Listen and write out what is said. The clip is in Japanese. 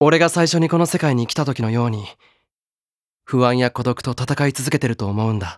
俺が最初にこの世界に来た時のように、不安や孤独と戦い続けてると思うんだ。